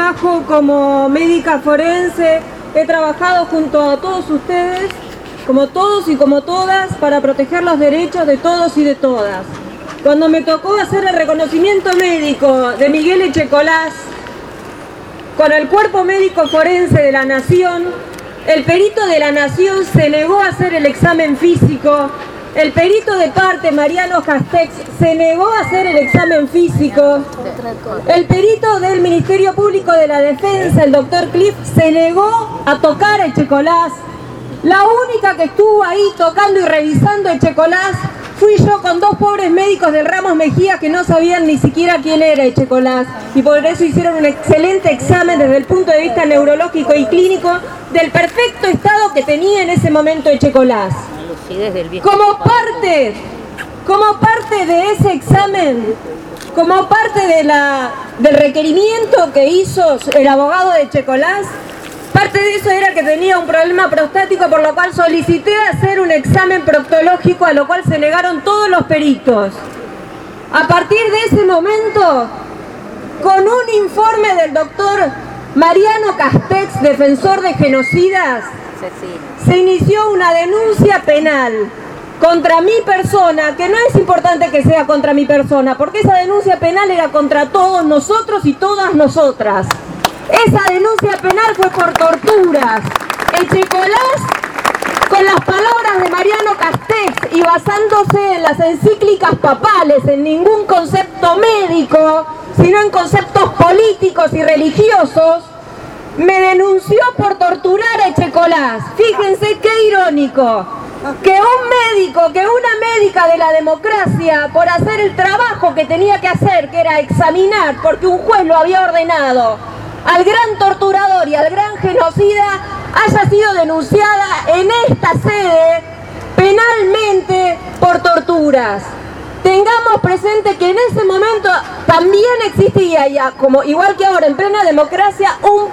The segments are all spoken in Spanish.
trabajo como médica forense, he trabajado junto a todos ustedes, como todos y como todas, para proteger los derechos de todos y de todas. Cuando me tocó hacer el reconocimiento médico de Miguel Echecolás con el Cuerpo Médico Forense de la Nación, el perito de la Nación se negó a hacer el examen físico, el perito de parte, Mariano Castex, se negó a hacer el examen físico, el perito del Ministerio Público de la Defensa, el doctor Cliff, se negó a tocar a Echecolás. La única que estuvo ahí tocando y revisando a Echecolás fui yo, con dos pobres médicos del Ramos Mejía que no sabían ni siquiera quién era Echecolás, y por eso hicieron un excelente examen desde el punto de vista neurológico y clínico del perfecto estado que tenía en ese momento Echecolás. Como parte de ese examen, como parte del requerimiento que hizo el abogado de Echecolás, parte de eso era que tenía un problema prostático, por lo cual solicité hacer un examen proctológico, a lo cual se negaron todos los peritos. A partir de ese momento, con un informe del doctor Mariano Castex, defensor de genocidas, se inició una denuncia penal contra mi persona, que no es importante que sea contra mi persona, porque esa denuncia penal era contra todos nosotros y todas nosotras. Esa denuncia penal fue por torturas. Echecolás, con las palabras de Mariano Castex y basándose en las encíclicas papales, en ningún concepto médico, sino en conceptos políticos y religiosos, me denunció por torturar a Echecolás. Fíjense qué irónico, que un médico, que una médica de la democracia, por hacer el trabajo que tenía que hacer, que era examinar, porque un juez lo había ordenado, al gran torturador y al gran genocida, haya sido denunciada en esta sede penalmente por torturas. Tengamos presente que en ese momento también existía, ya como igual que ahora en plena democracia, un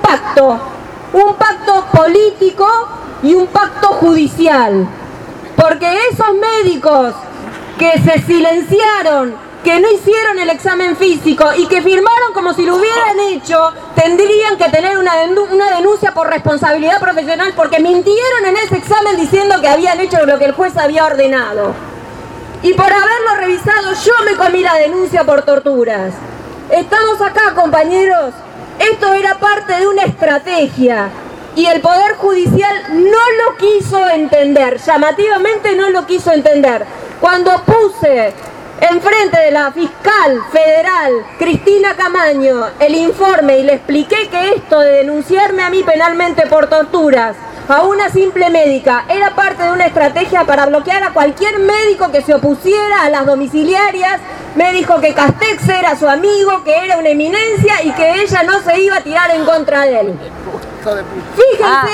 pacto político y un pacto judicial, porque esos médicos que se silenciaron, que no hicieron el examen físico y que firmaron como si lo hubieran hecho, tendrían que tener una denuncia por responsabilidad profesional, porque mintieron en ese examen diciendo que habían hecho lo que el juez había ordenado. Y por haberlo revisado, yo me comí la denuncia por torturas. Estamos acá, compañeros. Esto era parte de una estrategia y el Poder Judicial no lo quiso entender, llamativamente no lo quiso entender. Cuando puse enfrente de la fiscal federal, Cristina Camaño, el informe y le expliqué que esto de denunciarme a mí penalmente por torturas a una simple médica era parte de una estrategia para bloquear a cualquier médico que se opusiera a las domiciliarias, me dijo que Castex era su amigo, que era una eminencia y que ella no se iba a tirar en contra de él. Fíjense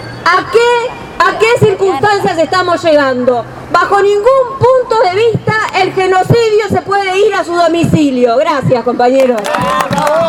a qué circunstancias estamos llegando. Bajo ningún punto de vista el genocidio se puede ir a su domicilio. Gracias, compañeros.